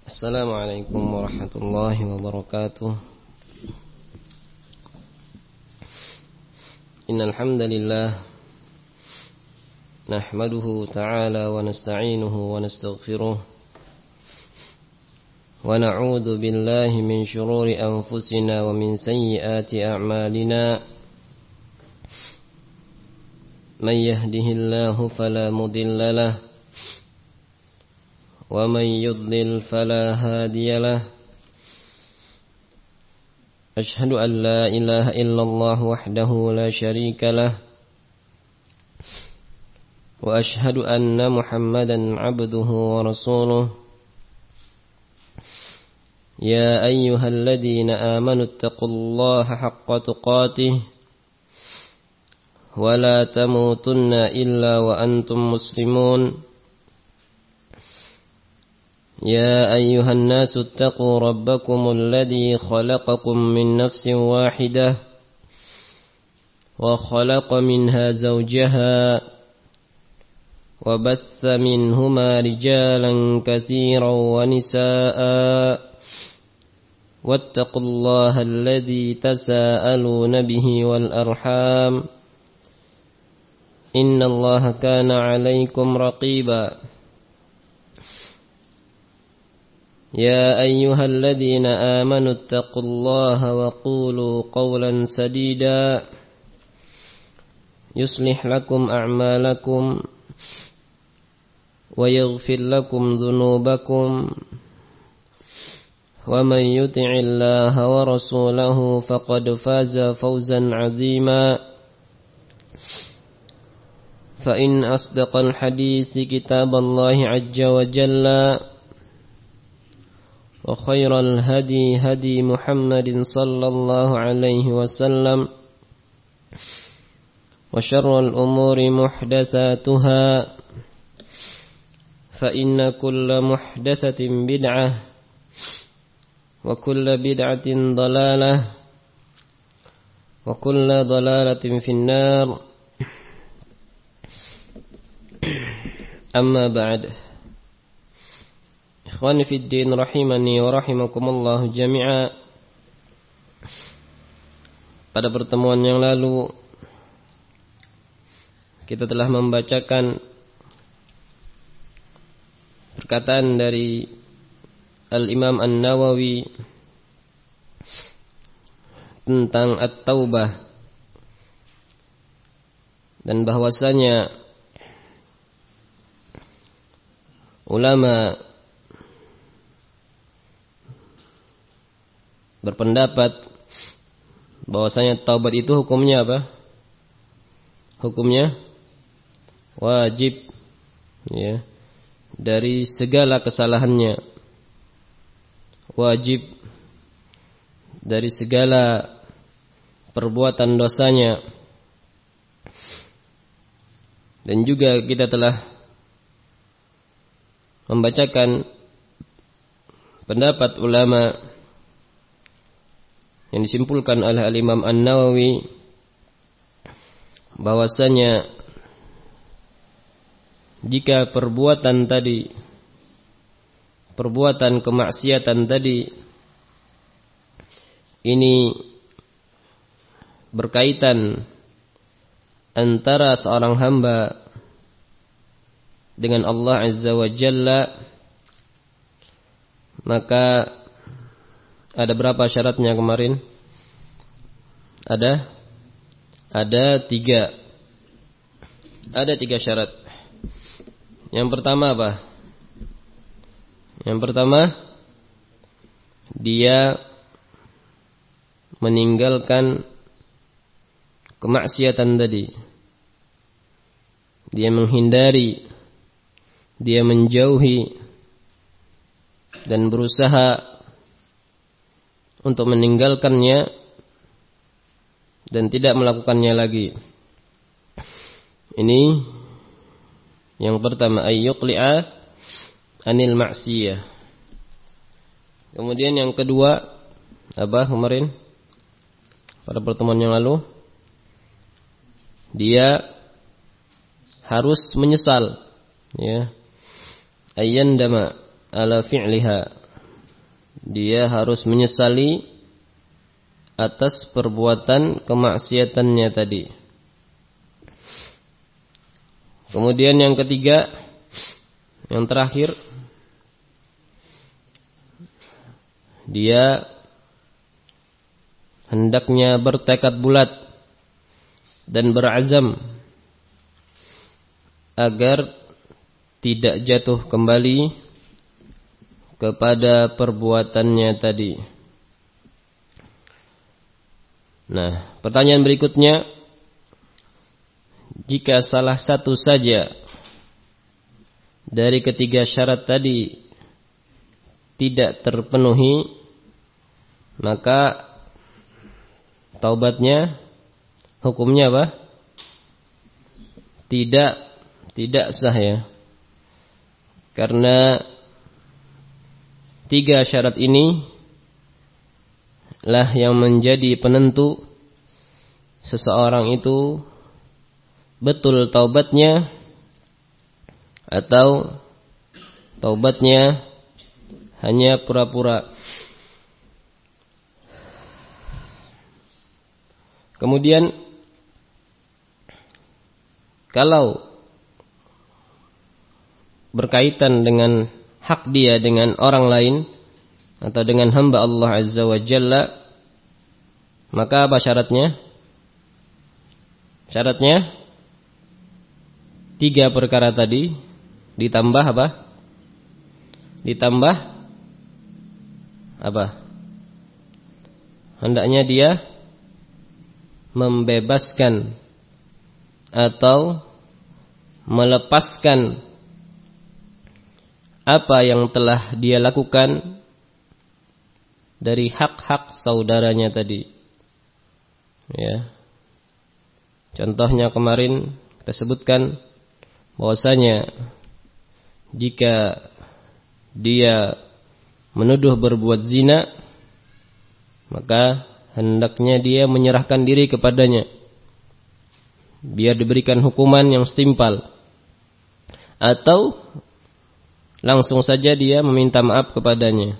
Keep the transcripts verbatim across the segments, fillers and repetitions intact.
Assalamualaikum warahmatullahi wabarakatuh. Innal hamdalillah nahmaduhu ta'ala wa nasta'inuhu wa nastaghfiruh wa na'udzu billahi min shururi anfusina wa min sayyiati a'malina. Man yahdihillahu fala mudilla lahu wa man yudlil fala hadiya lahu. Ashhadu an la ilaha illallah wahdahu la syarika lah wa ashhadu anna Muhammadan abduhu wa rasuluh. Ya ayyuhalladzina amanu ittaqullaha haqqa tuqatih wa la tamutunna illa wa antum muslimun. يا أيها الناس اتقوا ربكم الذي خلقكم من نفس واحدة وخلق منها زوجها وبث منهما رجالا كثيرا ونساء واتقوا الله الذي تساءلون به والأرحام إن الله كان عليكم رقيبا. يا أيها الذين آمنوا اتقوا الله وقولوا قولا سديدا يصلح لكم أعمالكم ويغفر لكم ذنوبكم ومن يطع الله ورسوله فقد فاز فوزا عظيما. فإن أصدق الحديث كتاب الله عز وجل وخير الهدي هدي محمد صلى الله عليه وسلم وشر الأمور محدثاتها فإن كل محدثة بدعة وكل بدعة ضلالة وكل ضلالة في النار. أما بعد. Ikhwani fid din rahimani wa rahimakumullah jami'a. Pada pertemuan yang lalu kita telah membacakan perkataan dari Al-Imam An-Nawawi tentang At-Taubah, dan bahwasanya ulama berpendapat bahwasanya taubat itu hukumnya apa? Hukumnya wajib, ya, dari segala kesalahannya, wajib dari segala perbuatan dosanya. Dan juga kita telah membacakan pendapat ulama yang disimpulkan oleh Al-Imam An-Nawawi bahwasanya jika perbuatan tadi, perbuatan kemaksiatan tadi ini berkaitan antara seorang hamba dengan Allah Azza wa Jalla, maka ada berapa syaratnya kemarin? Ada? Ada tiga. Ada tiga syarat. Yang pertama apa? Yang pertama, dia meninggalkan kemaksiatan tadi. Dia menghindari, dia menjauhi, dan berusaha untuk meninggalkannya dan tidak melakukannya lagi. Ini yang pertama, ayyuqli'a anil ma'siyah. Kemudian yang kedua, apa kemarin pada pertemuan yang lalu? Dia harus menyesal, ya, ayyandama ala fi'liha, dia harus menyesali atas perbuatan kemaksiatannya tadi. Kemudian yang ketiga, yang terakhir, dia hendaknya bertekad bulat dan berazam agar tidak jatuh kembali kepada perbuatannya tadi. Nah, pertanyaan berikutnya, jika salah satu saja dari ketiga syarat tadi tidak terpenuhi, maka taubatnya hukumnya apa? Tidak tidak sah ya. Karena tiga syarat ini lah yang menjadi penentu seseorang itu betul taubatnya atau taubatnya hanya pura-pura. Kemudian kalau berkaitan dengan hak dia dengan orang lain atau dengan hamba Allah Azza wa Jalla, maka apa syaratnya? Syaratnya tiga perkara tadi ditambah apa? Ditambah apa? Hendaknya dia membebaskan atau melepaskan apa yang telah dia lakukan dari hak-hak saudaranya tadi. Ya. Contohnya kemarin kita sebutkan bahwasanya jika dia menuduh berbuat zina, maka hendaknya dia menyerahkan diri kepadanya biar diberikan hukuman yang setimpal, atau langsung saja dia meminta maaf kepadanya.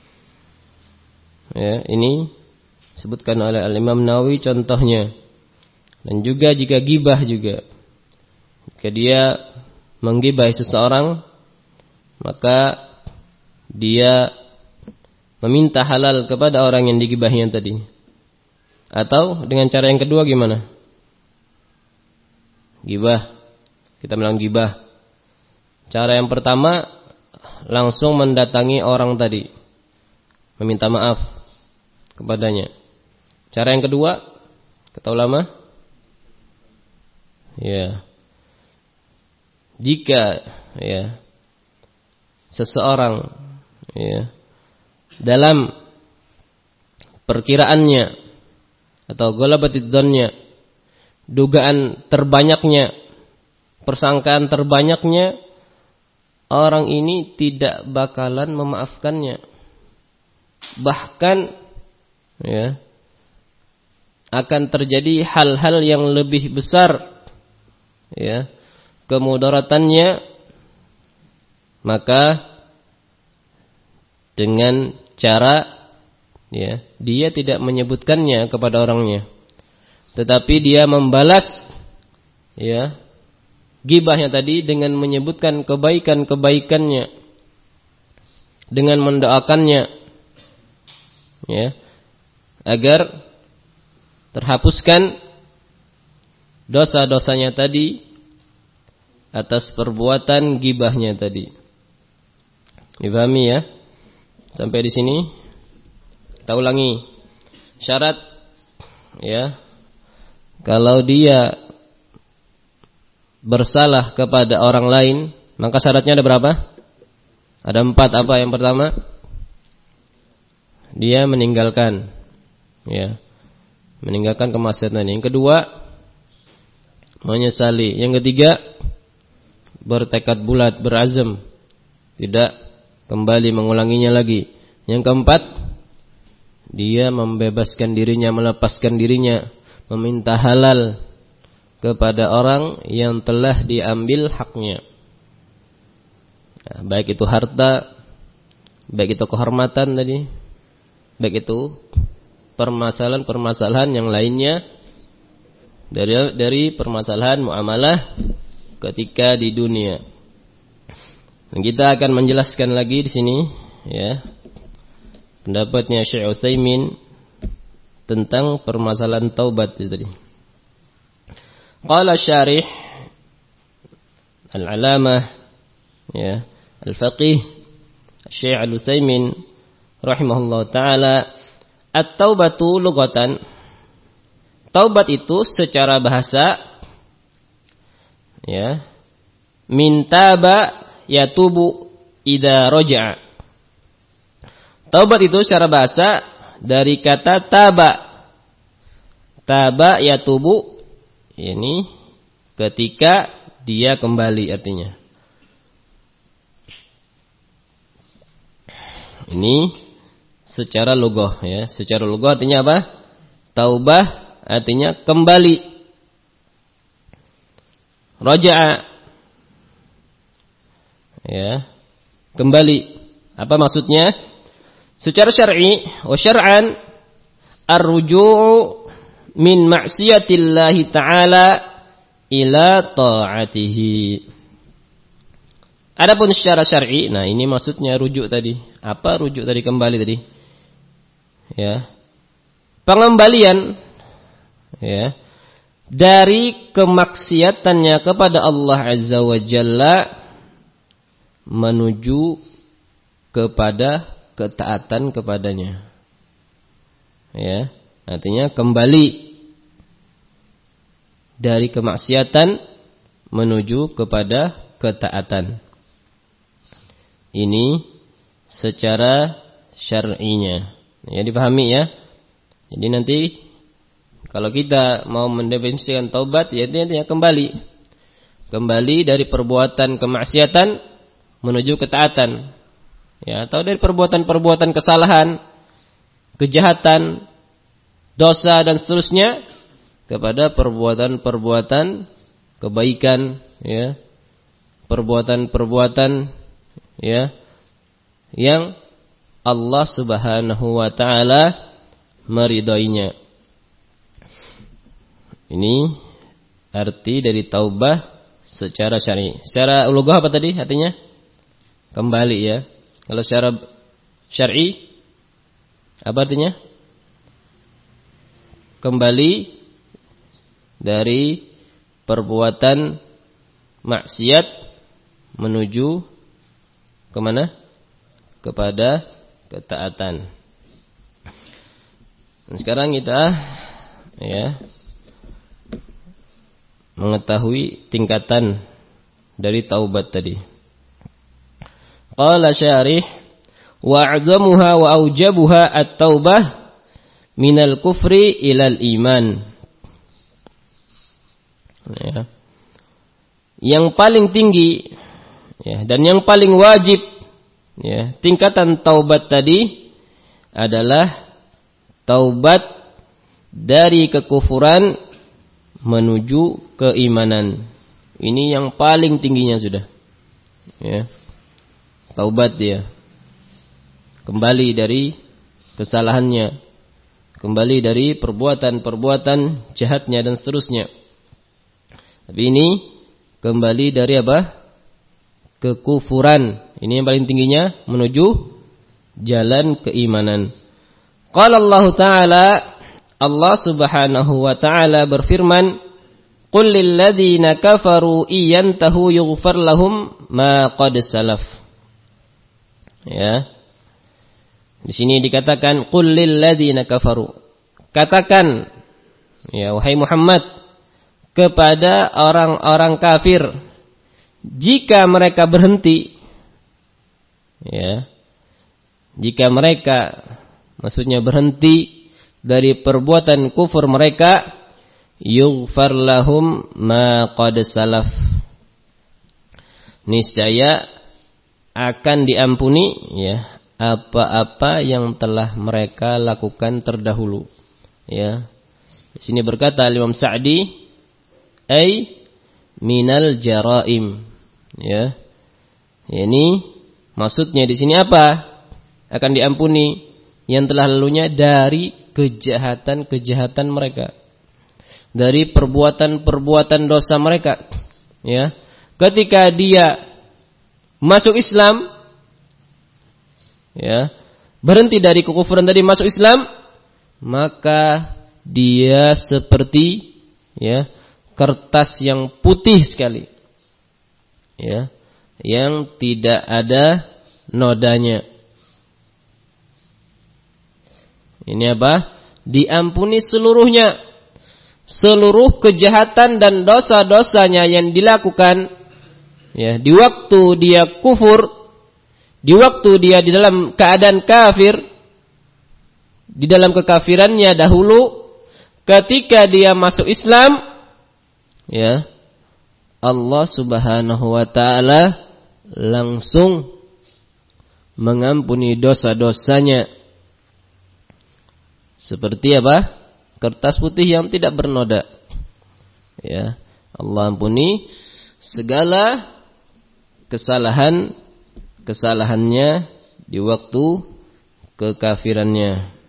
Ya, ini disebutkan oleh Al-Imam Nawawi contohnya. Dan juga jika gibah juga, jika dia menggibahi seseorang, maka dia meminta halal kepada orang yang digibahinya tadi. Atau dengan cara yang kedua gimana? Gibah, kita bilang gibah. Cara yang pertama, langsung mendatangi orang tadi, meminta maaf kepadanya. Cara yang kedua, kata ulama, ya, jika ya seseorang ya dalam perkiraannya atau ghalabatid dzannya, dugaan terbanyaknya, persangkaan terbanyaknya, orang ini tidak bakalan memaafkannya. Bahkan ya akan terjadi hal-hal yang lebih besar ya kemudaratannya, maka dengan cara ya dia tidak menyebutkannya kepada orangnya, tetapi dia membalas ya gibahnya tadi dengan menyebutkan kebaikan-kebaikannya, dengan mendoakannya ya agar terhapuskan dosa-dosanya tadi atas perbuatan gibahnya tadi. Dipahami ya? Sampai di sini kita ulangi. Syarat ya, kalau dia bersalah kepada orang lain, maka syaratnya ada berapa? Ada empat. Apa yang pertama? Dia meninggalkan ya, meninggalkan kemaksiatan. Yang kedua, menyesali. Yang ketiga, bertekad bulat, berazam, tidak kembali mengulanginya lagi. Yang keempat, dia membebaskan dirinya, melepaskan dirinya, meminta halal kepada orang yang telah diambil haknya, nah, baik itu harta, baik itu kehormatan tadi, baik itu permasalahan-permasalahan yang lainnya dari dari permasalahan muamalah ketika di dunia. Dan kita akan menjelaskan lagi di sini ya pendapatnya Syekh Utsaimin tentang permasalahan taubat tadi. Qala syarih al-alamah ya al-faqih Syekh Al-Utsaimin rahimahullah taala, at-taubatu lughatan, taubat itu secara bahasa ya min taba yatubu idza raja'a. Taubat itu secara bahasa dari kata taba. Taba yatubu, ini ketika dia kembali artinya. Ini secara lughah ya, secara lughah artinya apa? Taubah artinya kembali. Raja'a ya, kembali. Apa maksudnya? Secara syar'i wa syar'an ar-ruju'u min ma'siyatillahi ta'ala ila ta'atihi. Adapun secara syar'i, nah ini maksudnya rujuk tadi. Apa rujuk tadi, kembali tadi? Ya. Pengembalian ya dari kemaksiatannya kepada Allah Azza wa Jalla menuju kepada ketaatan kepadanya. Ya, artinya kembali dari kemaksiatan menuju kepada ketaatan. Ini secara syar'inya. Ya, dipahami ya. Jadi nanti kalau kita mau mendefinisikan taubat, ya intinya kembali. Kembali dari perbuatan kemaksiatan menuju ketaatan. Ya, atau dari perbuatan-perbuatan kesalahan, kejahatan, dosa dan seterusnya kepada perbuatan-perbuatan kebaikan, ya. Perbuatan-perbuatan ya yang Allah Subhanahu wa taala meridainya. Ini arti dari taubah secara syar'i. Secara lughah apa tadi artinya? Kembali ya. Kalau secara syar'i apa artinya? Kembali dari perbuatan maksiat menuju kemana? Kepada ketaatan. Dan sekarang kita ya mengetahui tingkatan dari taubat tadi. Qala syarih wa a'zamuha wa aujabuha at-taubah minal kufri ilal iman. Ya. Yang paling tinggi ya, dan yang paling wajib ya, tingkatan taubat tadi adalah taubat dari kekufuran menuju keimanan. Ini yang paling tingginya sudah. Ya. Taubat dia. Kembali dari kesalahannya. Kembali dari perbuatan-perbuatan jahatnya dan seterusnya. Tapi ini kembali dari apa? Kekufuran. Ini yang paling tingginya menuju jalan keimanan. Qala Allah Ta'ala, Allah Subhanahu wa Ta'ala berfirman, "Qul lil ladzina kafaru iyantahu yughfar lahum ma qad salaf." Ya. Di sini dikatakan qul lil ladzina kafaru. Katakan ya wahai Muhammad kepada orang-orang kafir, jika mereka berhenti ya. Jika mereka maksudnya berhenti dari perbuatan kufur mereka, yughfar lahum ma qad salaf. Niscaya akan diampuni ya apa-apa yang telah mereka lakukan terdahulu. Ya. Di sini berkata Imam Sa'di, ai minal jaraim. Ya. Ini maksudnya di sini apa? akan diampuni yang telah lalunya dari kejahatan-kejahatan mereka, dari perbuatan-perbuatan dosa mereka. Ya, ketika dia masuk Islam, ya, berhenti dari kekufuran tadi masuk Islam, maka dia seperti, ya, kertas yang putih sekali, ya, yang tidak ada nodanya. Ini apa? Diampuni seluruhnya. Seluruh kejahatan dan dosa-dosanya yang dilakukan, ya, di waktu dia kufur, di waktu dia di dalam keadaan kafir, di dalam kekafirannya dahulu, ketika dia masuk Islam, ya, Allah Subhanahu wa taala langsung mengampuni dosa-dosanya. Seperti apa? Kertas putih yang tidak bernoda. Ya, Allah ampuni segala kesalahan kesalahannya di waktu kekafirannya.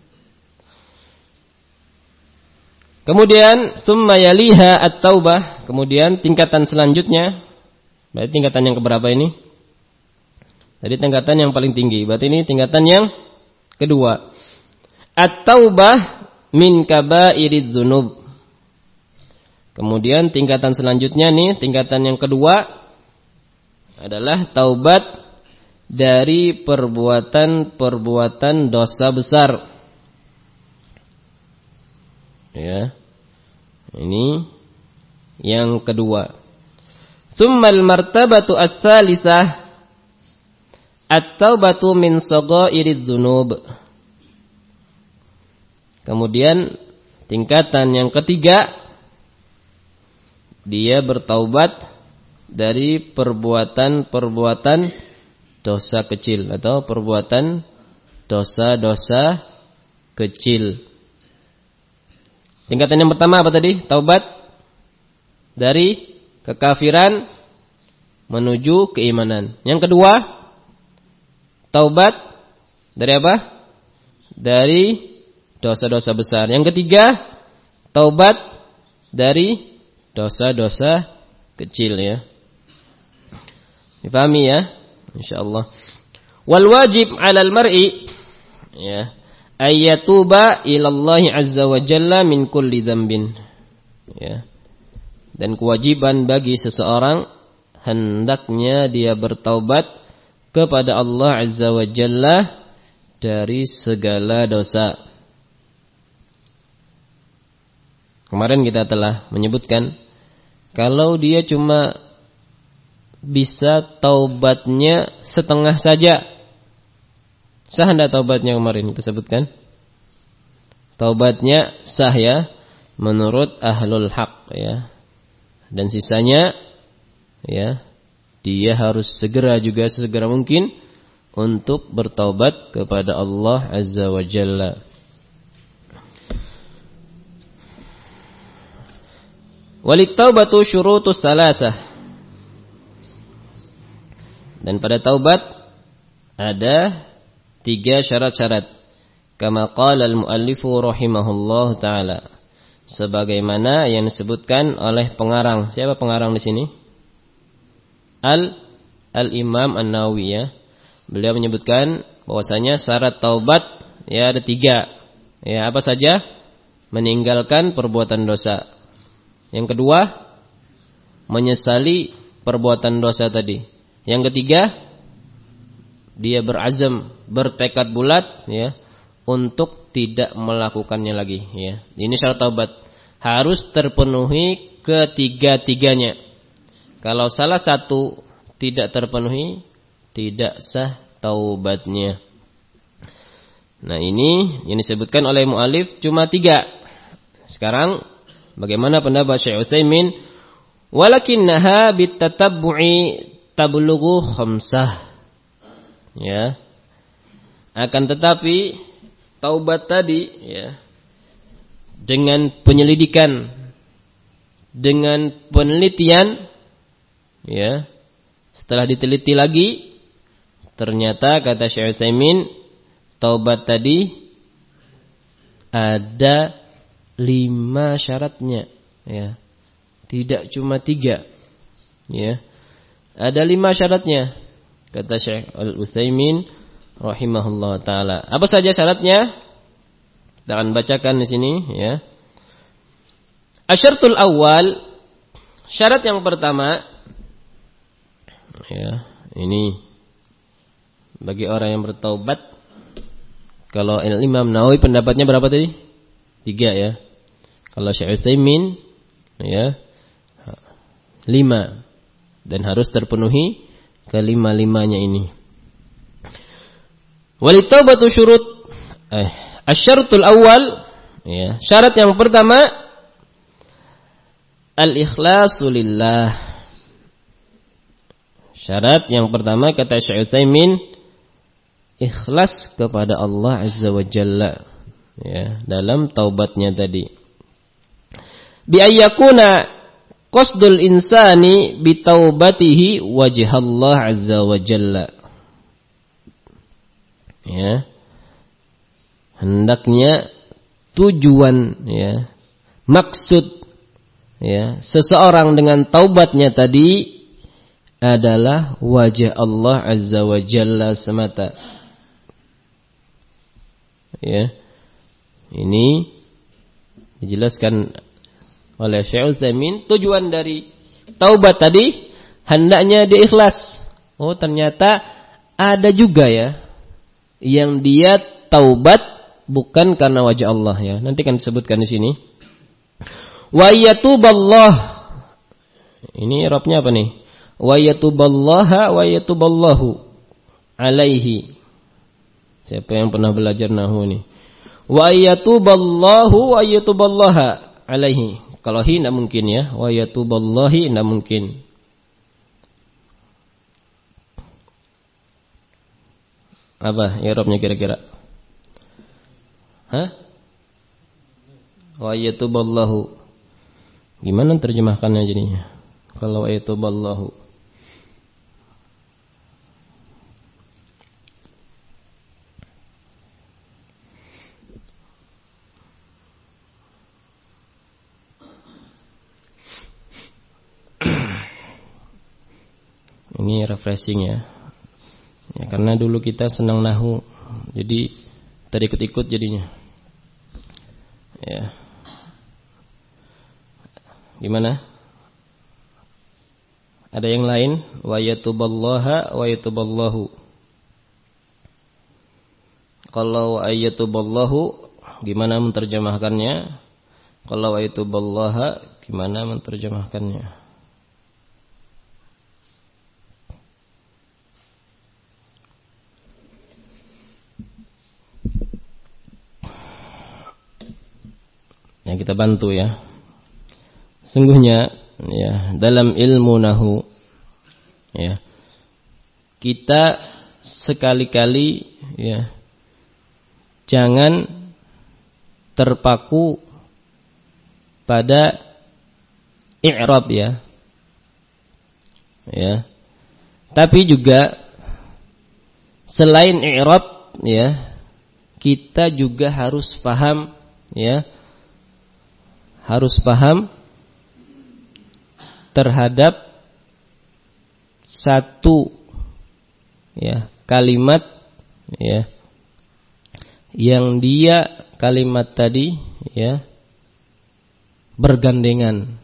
Kemudian summa yaliha at-taubah, kemudian tingkatan selanjutnya, berarti tingkatan yang keberapa ini? Jadi tingkatan yang paling tinggi, berarti ini tingkatan yang kedua. At-taubah min kabairidz dzunub. Kemudian tingkatan selanjutnya nih, tingkatan yang kedua adalah taubat dari perbuatan-perbuatan dosa besar. Ya. Ini yang kedua. Tsummal martabatu ats-tsalitsah at-taubatu min shaghairiz dzunub. Kemudian tingkatan yang ketiga, dia bertaubat dari perbuatan-perbuatan dosa kecil atau perbuatan dosa-dosa kecil. Tingkatan yang pertama apa tadi? Taubat dari kekafiran menuju keimanan. Yang kedua, taubat dari apa? Dari dosa-dosa besar. Yang ketiga, taubat dari dosa-dosa kecil, ya. Dipahami ya? Insyaallah. Wal wajib 'alal mar'i, ya, ayyatuba ilallahi azza wa jalla min kulli dzambin. Ya. Dan kewajiban bagi seseorang hendaknya dia bertaubat kepada Allah azza wa jalla dari segala dosa. Kemarin kita telah menyebutkan kalau dia cuma bisa taubatnya setengah saja, sah enggak taubatnya? Kemarin kita sebutkan taubatnya sah, ya, menurut ahlul haq, ya. Dan sisanya, ya, dia harus segera juga sesegera mungkin untuk bertaubat kepada Allah azza wa jalla. Walit taubatu syurutus salasah. Dan pada taubat ada tiga syarat-syarat. Kama qala al-muallifu rahimahullah ta'ala. Sebagaimana yang disebutkan oleh pengarang. Siapa pengarang di sini? Al Al-Imam An-Nawawi, ya. Beliau menyebutkan bahwasanya syarat taubat, ya, ada tiga. Ya, apa saja? Meninggalkan perbuatan dosa. Yang kedua, menyesali perbuatan dosa tadi. Yang ketiga, dia berazam, bertekad bulat, ya, untuk tidak melakukannya lagi, ya. Ini syarat taubat. Harus terpenuhi ketiga-tiganya. Kalau salah satu tidak terpenuhi, tidak sah taubatnya. Nah, ini yang disebutkan oleh mu'alif cuma tiga. Sekarang bagaimana pendapat Syekh Utsaimin? Walakinnaha bitatabbu'i tablughu khamsah. Ya. Akan tetapi taubat tadi, ya, dengan penyelidikan, dengan penelitian, ya, setelah diteliti lagi, ternyata kata Syekh Utsaimin taubat tadi ada lima syaratnya, ya. Tidak cuma tiga, ya. Ada lima syaratnya, kata Syekh Al-Utsaimin rahimahullah taala. Apa saja syaratnya? Kita akan bacakan di sini, ya. Asyartul awal, syarat yang pertama, ya, ini bagi orang yang bertaubat. Kalau Imam Nawawi pendapatnya berapa tadi? Tiga, ya. Kalau Syekh Utsaimin, ya, lima, dan harus terpenuhi kelima-limanya ini. Walitaubatu syurut, eh, asyaratul awal, ya, syarat yang pertama al-ikhlasu lillah. Syarat yang pertama kata Syekh Utsaimin, ikhlas kepada Allah Azza wa Jalla, ya, dalam taubatnya tadi. Bi ayyakuna qasdul insani bi taubatihi wajhallah Azza wa Jalla. Ya. Hendaknya tujuan, ya, maksud, ya, seseorang dengan taubatnya tadi adalah wajah Allah Azza wa Jalla semata. Ya. Ini dijelaskan oleh Syekh Utsaimin, tujuan dari taubat tadi hendaknya dia ikhlas. Oh, ternyata ada juga, ya, yang dia taubat bukan karena wajah Allah, ya. Nanti kan disebutkan di sini. Wa yatuballah. Ini i'rabnya apa nih? Wa yatuballaha wa yatuballahu alaihi. Siapa yang pernah belajar nahwu nih? Wa yatuballahu wa yatuballaha alaihi. Kalau hi tidak mungkin, ya. Wa yatuballahi tidak mungkin. Apa i'rabnya kira-kira? Hah? Wa yatuballahu. Gimana terjemahkannya jadinya? Kalau wa yatuballahu. Ini refreshing, ya. Ya, karena dulu kita senang nahwu, jadi terikut-ikut jadinya. Ya. Gimana? Ada yang lain? Wa yatuballaha wa yatuballahu. Kalau wa yatuballahu, gimana menterjemahkannya? Kalau wa yatuballaha, gimana menterjemahkannya? Ya, kita bantu, ya. Sungguhnya, ya, dalam ilmu nahwu, ya, kita sekali-kali, ya, jangan terpaku pada i'rab, ya. Ya. Tapi juga selain i'rab, ya, kita juga harus paham, ya, harus paham terhadap satu, ya, kalimat, ya, yang dia kalimat tadi, ya, bergandengan,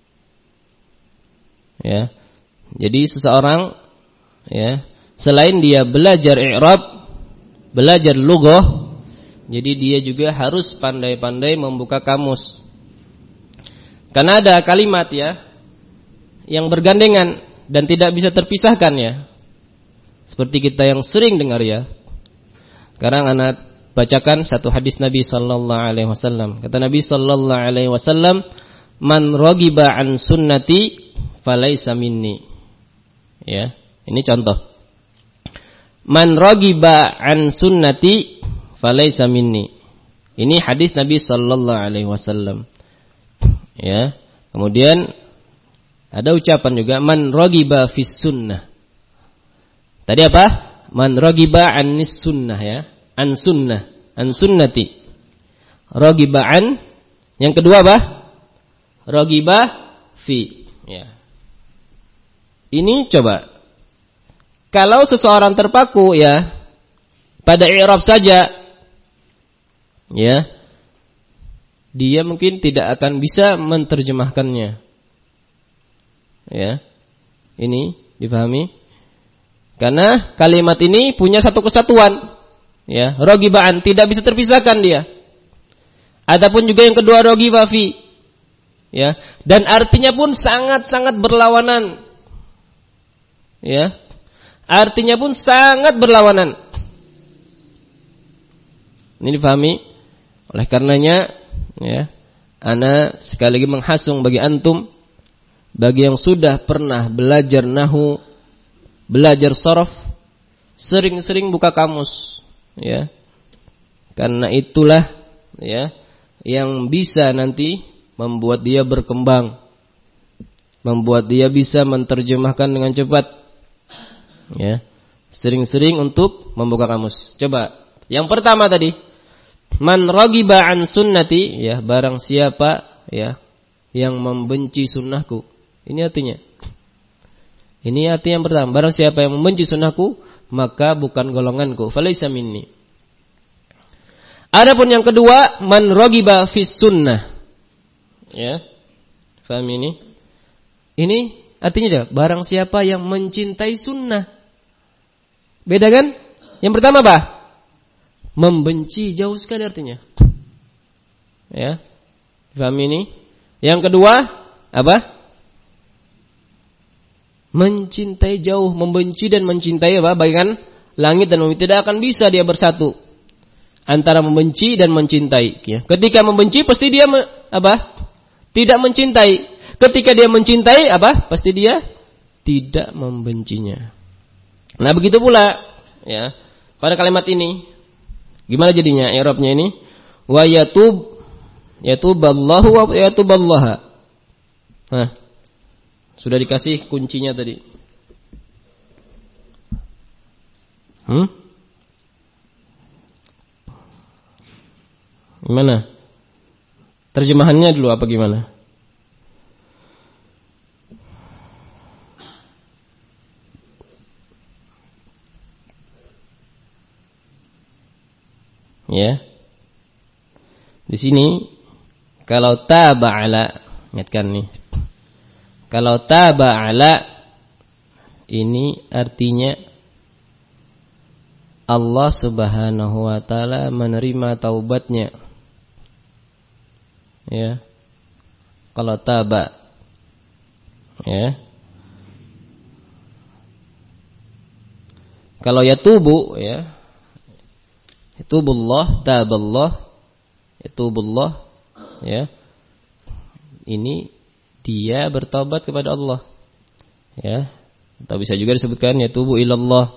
ya. Jadi seseorang, ya, selain dia belajar i'rab, belajar lughah, jadi dia juga harus pandai-pandai membuka kamus. Karena ada kalimat, ya, yang bergandengan dan tidak bisa terpisahkan, ya. Seperti kita yang sering dengar, ya. Sekarang anak bacakan satu hadis Nabi sallallahu alaihi wasallam. Kata Nabi sallallahu alaihi wasallam, "Man raghiba an sunnati falaisa minni." Ya, ini contoh. Man raghiba an sunnati falaisa minni. Ini hadis Nabi sallallahu alaihi wasallam. Ya, kemudian ada ucapan juga, man raghiba fis sunnah. Tadi apa? Man raghiba anis sunnah, ya. an sunnah, an sunnati. Ragiba an, yang kedua apa? Ragiba fi. Ya. Ini coba. Kalau seseorang terpaku ya pada i'rab saja, ya, dia mungkin tidak akan bisa menerjemahkannya. Ya. Ini difahami? Karena kalimat ini punya satu kesatuan. Ya, rogibaan tidak bisa terpisahkan dia. Adapun juga yang kedua rogiba fi. Ya, dan artinya pun sangat-sangat berlawanan. Ya. Artinya pun sangat berlawanan. Ini difahami? Oleh karenanya, ya, ana sekali lagi menghasung bagi antum, bagi yang sudah pernah belajar nahu, belajar sharaf, sering-sering buka kamus, ya. Karena itulah, ya, yang bisa nanti membuat dia berkembang, membuat dia bisa menerjemahkan dengan cepat. Ya, sering-sering untuk membuka kamus. Coba, yang pertama tadi, man ragiba an sunnati, ya, barang siapa, ya, yang membenci sunnahku. Ini artinya. Ini arti yang pertama, barang siapa yang membenci sunnahku, maka bukan golonganku, falaysa minni. Adapun yang kedua, man ragiba fis sunnah. Ya. Paham ini? Ini artinya barang siapa yang mencintai sunnah. Beda kan? Yang pertama apa? Membenci, jauh sekali artinya. Ya. Paham ini? Yang kedua apa? Mencintai jauh, membenci dan mencintai apa? Bagaikan langit dan bumi, tidak akan bisa dia bersatu antara membenci dan mencintai. Ya. Ketika membenci pasti dia me, apa? Tidak mencintai. Ketika dia mencintai apa? Pasti dia tidak membencinya. Nah, begitu pula, ya, pada kalimat ini. Gimana jadinya i'rabnya ini? Wa yatub, yatuballahu wa yatuballaha. Nah, sudah dikasih kuncinya tadi. Hmm? Gimana? Terjemahannya dulu apa gimana? Ya. Di sini kalau taba'ala, ingatkan nih. Kalau taba'ala ini artinya Allah Subhanahu wa taala menerima taubatnya. Ya. Kalau taba, ya. Kalau yatubu, ya. Yatubullah, taballah, yatubullah, ya. Ini dia bertobat kepada Allah. Ya. Atau bisa juga disebutkan yatubu ilallah.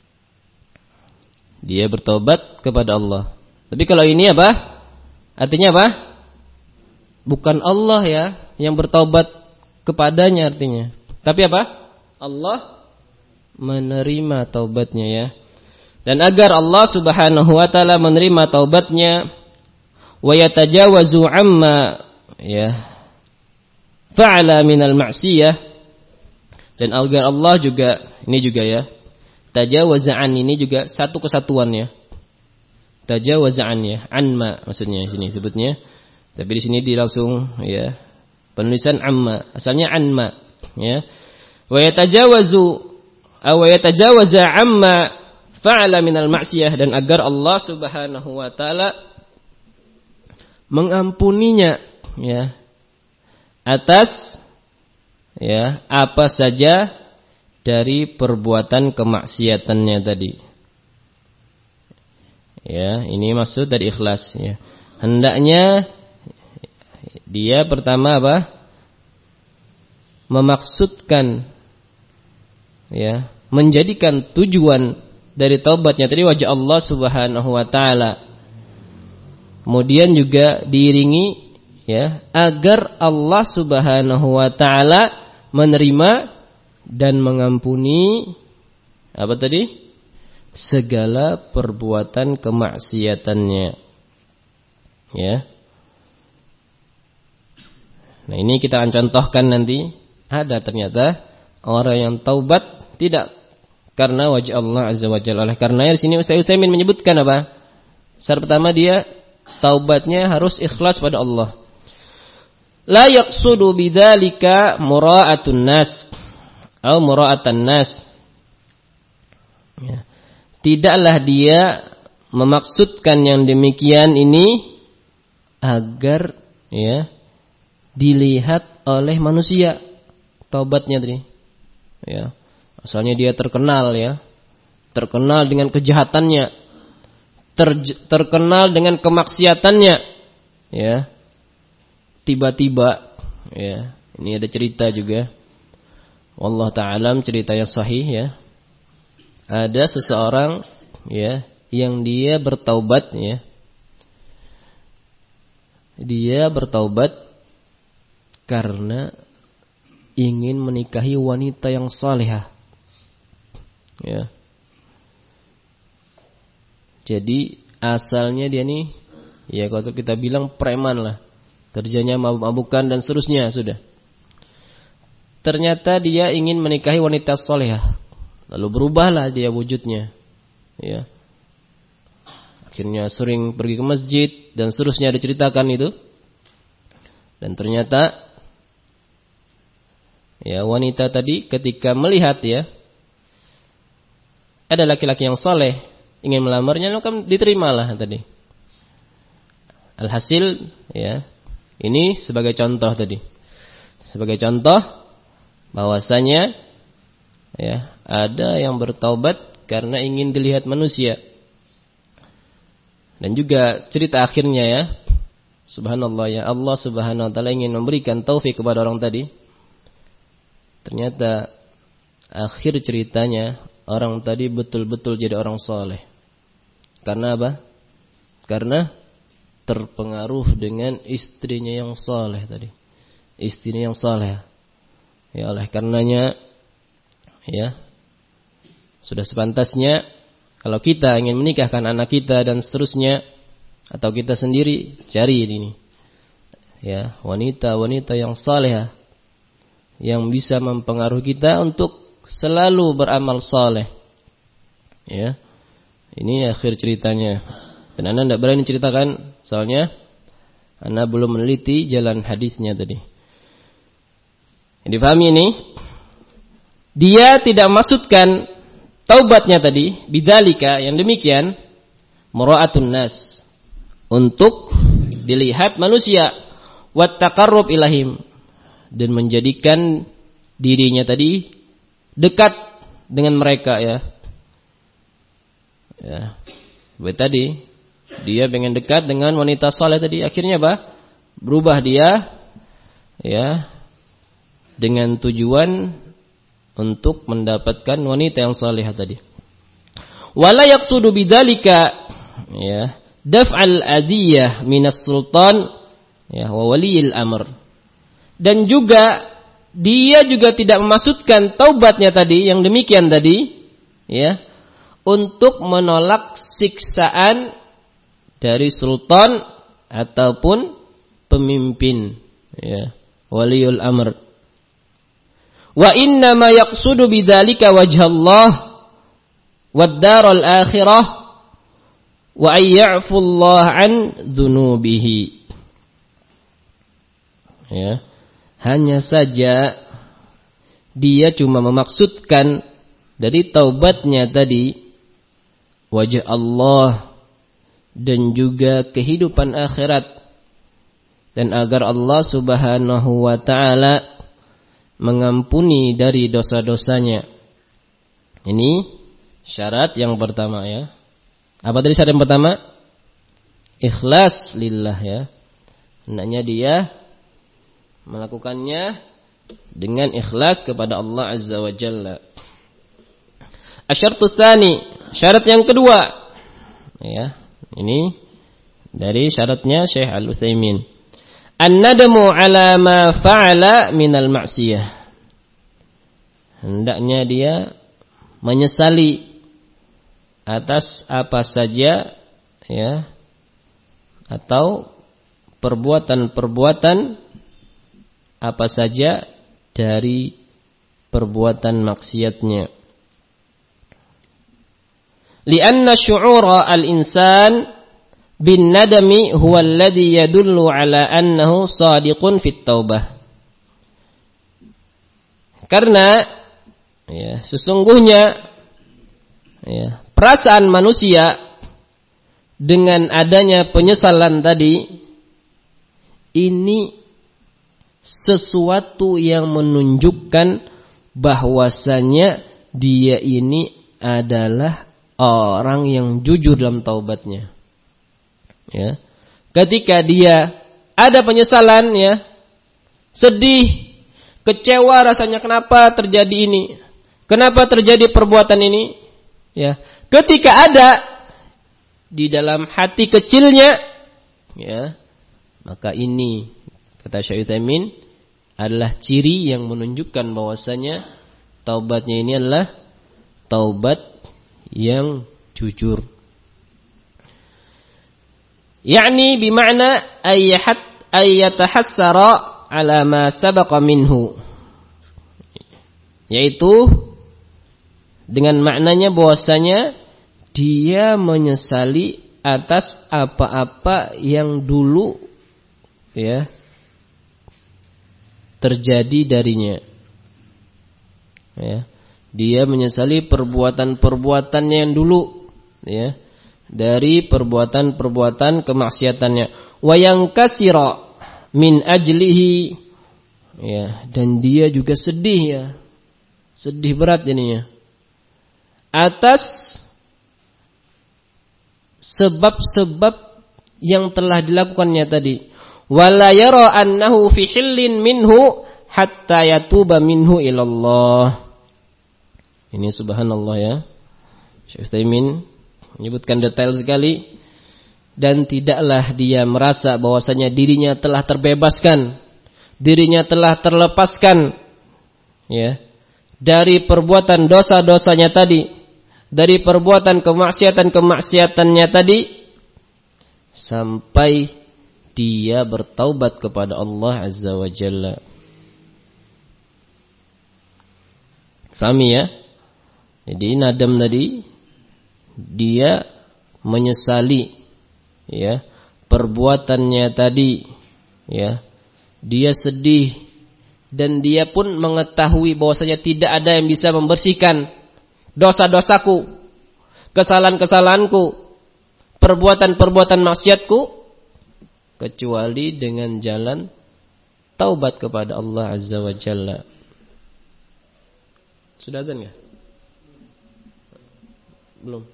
Dia bertobat kepada Allah. Tapi kalau ini apa? Artinya apa? Bukan Allah ya yang bertobat kepadanya artinya. Tapi apa? Allah menerima taubatnya ya. Dan agar Allah Subhanahu wa taala menerima taubatnya, wa yatajawazu amma ya fa'ala minal ma'siyah, dan agar Allah juga, ini juga ya, tajawaza'an ini juga satu kesatuan ya. Tajawaza'an ya, anma maksudnya di sini sebutnya. Tapi di sini di langsung ya penulisan amma, asalnya anma ya. Wa yatajawazu aw yatajawaza amma fa'ala minal ma'siyah, dan agar Allah Subhanahu wa taala mengampuninya ya atas ya apa saja dari perbuatan kemaksiatannya tadi. Ya, ini maksud dari ikhlas ya. Hendaknya dia pertama apa? Memaksudkan ya, menjadikan tujuan dari taubatnya tadi wajah Allah Subhanahu wa taala. Kemudian juga diiringi ya agar Allah Subhanahu wa taala menerima dan mengampuni apa tadi? segala perbuatan kemaksiatannya. Ya. Nah, ini kita akan contohkan nanti. Ada ternyata orang yang taubat tidak karena wajah Allah Azza wa Jalla. Oleh karenanya di sini Ustaz Utsaimin menyebutkan apa? Syarat pertama dia taubatnya harus ikhlas pada Allah. La yaqsudu bidzalika mura'atun nas atau mura'atan nas. Ya. Tidaklah dia memaksudkan yang demikian ini agar ya dilihat oleh manusia taubatnya tadi. Ya. Asalnya dia terkenal ya. Terkenal dengan kejahatannya. Ter, terkenal dengan kemaksiatannya. Ya. Tiba-tiba ya, ini ada cerita juga. Wallahu ta'ala cerita yang sahih ya. Ada seseorang ya yang dia bertaubat ya. Dia bertaubat karena ingin menikahi wanita yang salehah. Ya. Jadi asalnya dia nih ya kalau kita bilang preman lah. Kerjanya mabuk-mabukan dan seterusnya sudah. Ternyata dia ingin menikahi wanita salehah. Lalu berubahlah dia wujudnya. Ya. Akhirnya sering pergi ke masjid dan seterusnya diceritakan itu. Dan ternyata ya wanita tadi ketika melihat ya ada laki-laki yang saleh ingin melamarnya, maka diterimalah tadi. Alhasil ya ini sebagai contoh tadi. Sebagai contoh bahwasanya ya ada yang bertaubat karena ingin dilihat manusia. Dan juga cerita akhirnya ya. Subhanallah ya, Allah Subhanahu wa taala ingin memberikan taufik kepada orang tadi. Ternyata akhir ceritanya orang tadi betul-betul jadi orang soleh. Karena apa? Karena terpengaruh dengan istrinya yang soleh tadi. Istrinya yang soleh. Ya oleh karenanya ya sudah sepantasnya kalau kita ingin menikahkan anak kita dan seterusnya atau kita sendiri cari ini ya wanita-wanita yang saleh yang bisa mempengaruhi kita untuk selalu beramal saleh. Ya. Ini akhir ceritanya. Dan Anda tidak berani ceritakan soalnya Anda belum meneliti jalan hadisnya tadi. Yang dipahami ini dia tidak maksudkan taubatnya tadi bidzalika yang demikian mura'atun nas untuk dilihat manusia wat taqarrub ilahim dan menjadikan dirinya tadi dekat dengan mereka ya. Ya. Seperti tadi dia pengen dekat dengan wanita saleh tadi, akhirnya apa? Berubah dia ya dengan tujuan untuk mendapatkan wanita yang salihah tadi. Wala yaqsudu bidzalika ya daf'al adiyah minas sultan ya wa waliyil amr. Dan juga dia juga tidak memaksudkan taubatnya tadi yang demikian tadi ya untuk menolak siksaan dari sultan ataupun pemimpin ya waliyul amr. Wa inna ma yaqsudu bidzalika wajhallah wad daral akhirah wa ayya'fu Allah an dzunubihi. Ya. Hanya saja dia cuma memaksudkan dari taubatnya tadi wajah Allah dan juga kehidupan akhirat dan agar Allah Subhanahu wa taala mengampuni dari dosa-dosanya. Ini syarat yang pertama ya. Apa tadi syarat yang pertama? Ikhlas lillah ya. Hendaknya dia melakukannya dengan ikhlas kepada Allah Azza wa Jalla. Asyartu tsani, syarat yang kedua. Ya, ini dari syaratnya Syekh Al-Utsaimin. An-nadamu ala ma fa'ala minal ma'siyah. Hendaknya dia menyesali atas apa saja ya atau perbuatan-perbuatan apa saja dari perbuatan maksiatnya. Lianna syu'ura al-insan bin nadami huwa alladhi yadullu ala annahu sadiqun fit taubah. Karena ya, sesungguhnya ya, perasaan manusia dengan adanya penyesalan tadi ini sesuatu yang menunjukkan bahwasanya dia ini adalah orang yang jujur dalam taubatnya. Ya. Ketika dia ada penyesalan ya, sedih, kecewa rasanya kenapa terjadi ini? Kenapa terjadi perbuatan ini? Ya, ketika ada di dalam hati kecilnya, ya, maka ini kata Syekh Utsaimin adalah ciri yang menunjukkan bahwasanya taubatnya ini adalah taubat yang jujur. Yakni bimakna ayyahat ayyatahassara ala ma sabaqa minhu. Yaitu dengan maknanya bahwasanya dia menyesali atas apa-apa yang dulu ya terjadi darinya. Ya, dia menyesali perbuatan-perbuatannya yang dulu ya dari perbuatan-perbuatan kemaksiatannya. Wa yankasira min ajlihi ya, dan dia juga sedih ya. Sedih berat jadinya atas sebab-sebab yang telah dilakukannya tadi. Wala yara annahu fi hillin minhu hatta yatuba minhu ilallah. Ini subhanallah ya. Syekh Utsaimin menyebutkan detail sekali. Dan tidaklah dia merasa bahwasanya dirinya telah terbebaskan, dirinya telah terlepaskan ya dari perbuatan dosa-dosanya tadi, dari perbuatan kemaksiatan-kemaksiatannya tadi, sampai dia bertaubat kepada Allah Azza wa Jalla. Fahami ya? Jadi nadam tadi dia menyesali ya perbuatannya tadi ya. Dia sedih dan dia pun mengetahui bahwasanya tidak ada yang bisa membersihkan dosa-dosaku, kesalahan-kesalahanku, perbuatan-perbuatan maksiatku kecuali dengan jalan taubat kepada Allah Azza wa Jalla. Sudah ada enggak? Belum.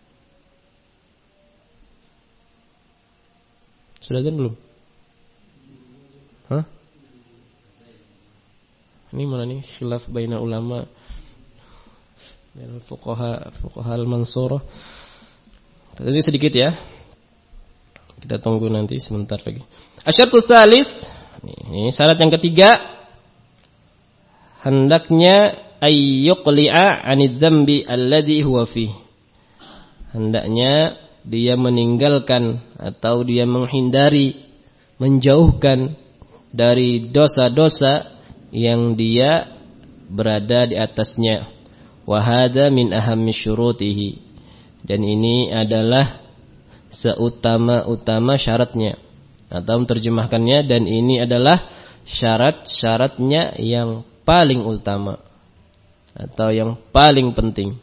Sudah ada belum? Hah? Ini mana nih khilaf baina ulama dan fuqaha fuqaha al-mansurah. Tadi sedikit ya. Kita tunggu nanti sebentar lagi. Asyartu tsalits. Ini syarat yang ketiga. Hendaknya ayyuqli'a 'anid dzambi alladhi huwa fi. Hendaknya dia meninggalkan atau dia menghindari, menjauhkan dari dosa-dosa yang dia berada di atasnya. Wa hadza min ahammi syurutihi. Dan ini adalah seutama-utama syaratnya. Atau menerjemahkannya, dan ini adalah syarat-syaratnya yang paling utama atau yang paling penting.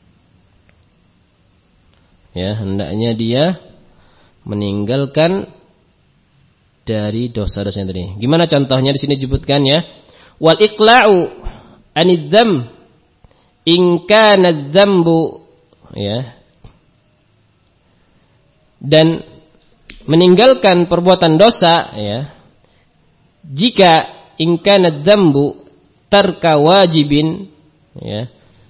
Ya, hendaknya dia meninggalkan dari dosa-dosa tadi. Gimana contohnya di sini disebutkan ya? Wal iqla'u 'anidz dzam in kana adz-dzambu ya. Dan meninggalkan perbuatan dosa ya. Jika in kana adz-dzambu tarka wajibin ya.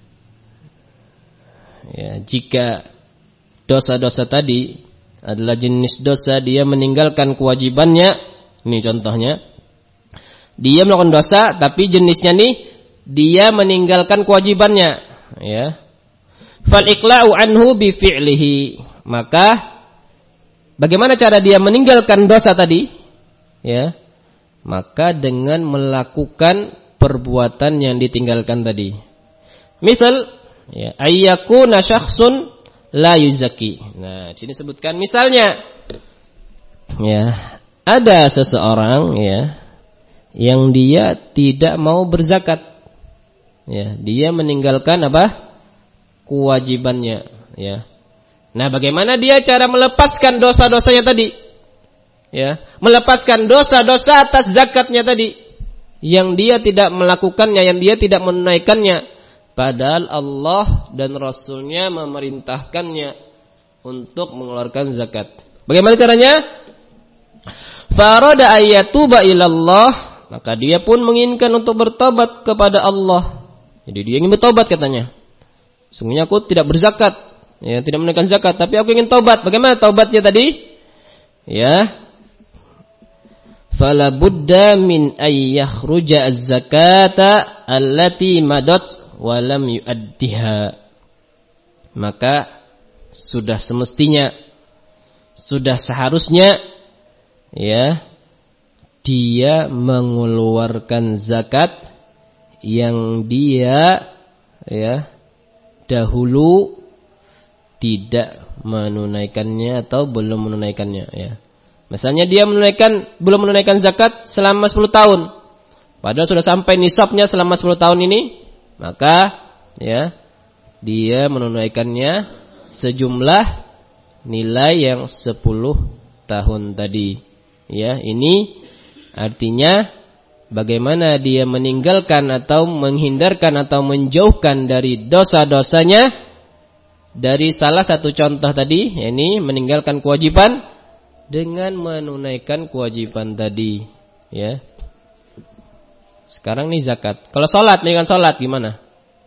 Ya, jika dosa-dosa tadi adalah jenis dosa dia meninggalkan kewajibannya. Ini contohnya. Dia melakukan dosa tapi jenisnya nih dia meninggalkan kewajibannya, ya. fal iqla'u anhu bi fi'lihi. Maka bagaimana cara dia meninggalkan dosa tadi? Ya. Maka dengan melakukan perbuatan yang ditinggalkan tadi. Misal, ya, ayyakuna syakhsun la yuzaki. Nah, sini sebutkan misalnya, ya, ada seseorang, ya, yang dia tidak mau berzakat. Ya, dia meninggalkan apa? Kewajibannya, ya. Nah, bagaimana dia cara melepaskan dosa-dosanya tadi? Ya, melepaskan dosa-dosa atas zakatnya tadi yang dia tidak melakukannya, yang dia tidak menunaikannya, padahal Allah dan Rasulnya memerintahkannya untuk mengeluarkan zakat. Bagaimana caranya? Farada ayyatuba ilallah, maka dia pun menginginkan untuk bertobat kepada Allah. Jadi dia ingin bertobat katanya. Sungguhnya aku tidak berzakat, ya, tidak menunaikan zakat, tapi aku ingin tobat. Bagaimana taubatnya tadi? Ya, fala budda min ay yakhruja az-zakata allati madat wa lam yuaddiha. Maka sudah semestinya, sudah seharusnya, ya, dia mengeluarkan zakat yang dia, ya, dahulu tidak menunaikannya atau belum menunaikannya, ya. Misalnya dia menunaikan belum menunaikan zakat selama sepuluh tahun. Padahal sudah sampai nisabnya selama sepuluh tahun ini, maka, ya, dia menunaikannya sejumlah nilai yang sepuluh tahun tadi. Ya, ini artinya bagaimana dia meninggalkan atau menghindarkan atau menjauhkan dari dosa-dosanya. Dari salah satu contoh tadi, yakni meninggalkan kewajiban dengan menunaikan kewajiban tadi, ya. Sekarang nih zakat. Kalau sholat, meninggalkan sholat gimana?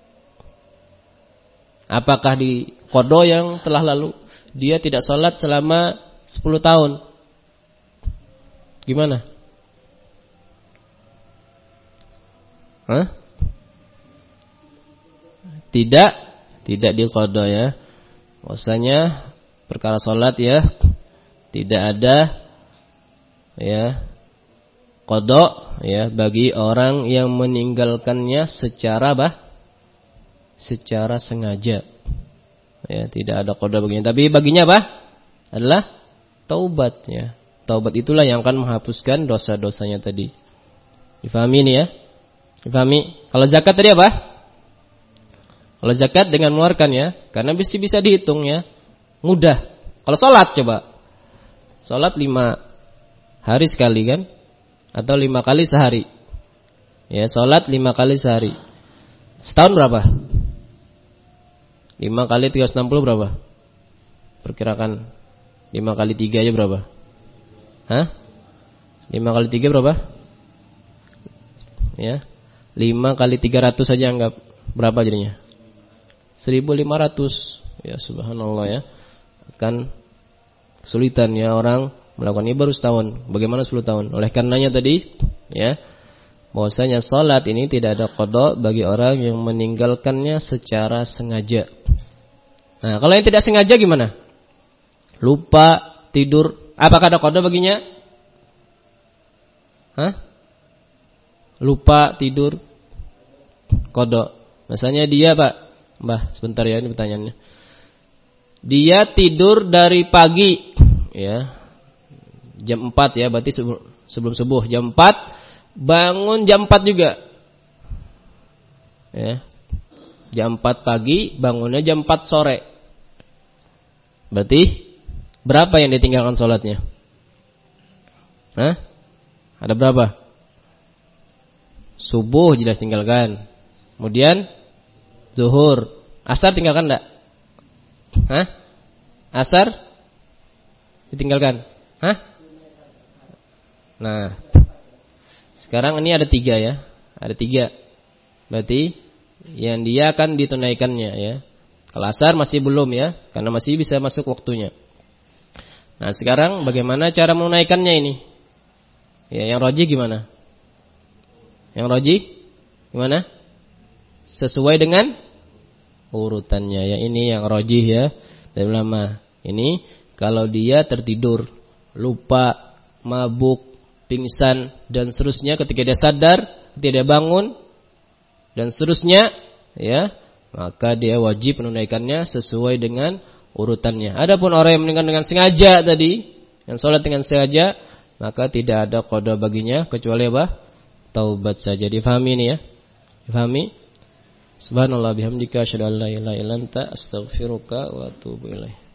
Apakah di qada yang telah lalu dia tidak sholat selama sepuluh tahun? Gimana? Hah? Tidak, tidak di qada, ya. Maksudnya perkara sholat, ya, tidak ada, ya, qada, ya, bagi orang yang meninggalkannya secara bah, secara sengaja. Ya, tidak ada qada baginya. Tapi baginya apa? Adalah taubat, ya. Taubat itulah yang akan menghapuskan dosa-dosanya tadi. Difahami ini, ya? Difahami? Kalau zakat tadi apa? Kalau zakat dengan mengeluarkan, ya, karena bisa bisa dihitung, ya. Mudah. Kalau salat coba. Salat lima hari sekali kan? Atau lima kali sehari. Ya, salat lima kali sehari. Setahun berapa? Lima kali tiga ratus enam puluh berapa? Perkirakan lima kali tiga aja berapa? Hah? Lima kali tiga berapa? Ya, lima kali tiga ratus saja anggap berapa jadinya? Seribu lima ratus. Ya, subhanallah, ya. Akan kesulitan, ya, orang melakukan ini baru setahun. Bagaimana sepuluh tahun? Oleh karenanya tadi, ya, bahwasanya salat ini tidak ada qada bagi orang yang meninggalkannya secara sengaja. Nah, kalau yang tidak sengaja gimana? Lupa, tidur, apakah ada qada baginya? Hah? Lupa, tidur, qada. Misalnya dia, Pak, Mbah, sebentar ya, ini pertanyaannya. Dia tidur dari pagi, ya, jam empat, ya, berarti sebelum, sebelum subuh jam empat, bangun jam empat juga, ya, jam empat pagi, bangunnya jam empat sore. Berarti berapa yang ditinggalkan sholatnya? Hah? Ada berapa? Subuh jelas tinggalkan, kemudian zuhur, asar tinggalkan enggak? Hah? Asar ditinggalkan? Hah? Nah, sekarang ini ada tiga, ya, ada tiga. Berarti yang dia akan ditunaikannya, ya. Kalau asar masih belum, ya, karena masih bisa masuk waktunya. Nah, sekarang bagaimana cara menunaikannya ini? Ya, yang rajih gimana? Yang rajih gimana? Sesuai dengan urutannya. Ya ini yang rajih ya dari ulama. Ini kalau dia tertidur, lupa, mabuk, pingsan dan seterusnya, ketika dia sadar, ketika dia bangun dan seterusnya, ya, maka dia wajib menunaikannya sesuai dengan urutannya. Adapun orang yang meninggal dengan sengaja tadi, yang sholat dengan sengaja, maka tidak ada qada baginya kecuali apa? Taubat saja. Difahami ini ya? Difahami? Subhanallah bihamdika asyhadu an la ilaha illa anta astaghfiruka wa atubu ilaik.